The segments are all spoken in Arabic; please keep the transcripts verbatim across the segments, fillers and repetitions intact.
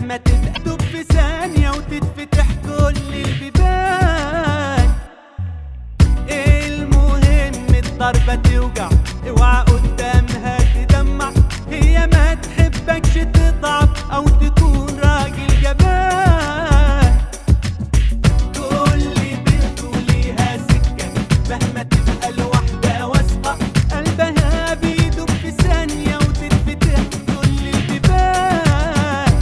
مهما تبقى في ثانية وتتفتح كل البيبان. المهم الضربة توجع، اوعى قدامها تدمع، هي ما تحبكش تضعف او تكون راجل جبان. كل بنت وليها سكة مهما تبقى الواحدة واثقة، قلبها بيدوب في ثانية وتتفتح كل البيبان.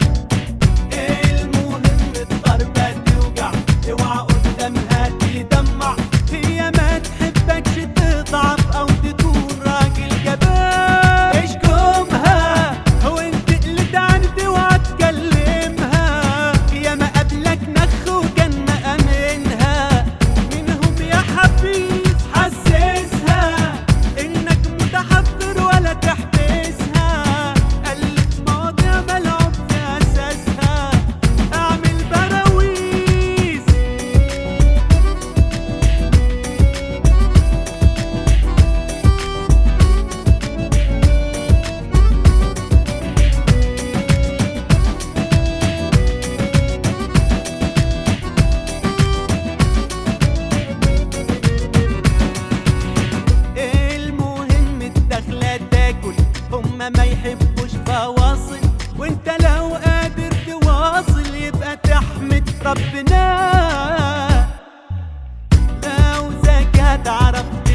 المهم الضربة توجع، اوعى قدامها تدمع، هي ما تحبكش تضعف او تكون راجل جبان. اشكمها وانت قلت عند اوعى تكلمها، يا ما قبلك نخ وكان مأمنها، منهم يا حفيظ حسسها انك متحضر ولا تحبسها. ألف مواضيع ملعوب في اساسها، اعمل براويز. المهم الدخلة تاكل، هما ما يحبوش فواصل، وانت لو قادر تواصل يبقى تحمد ربنا. لو ذاك هتعرف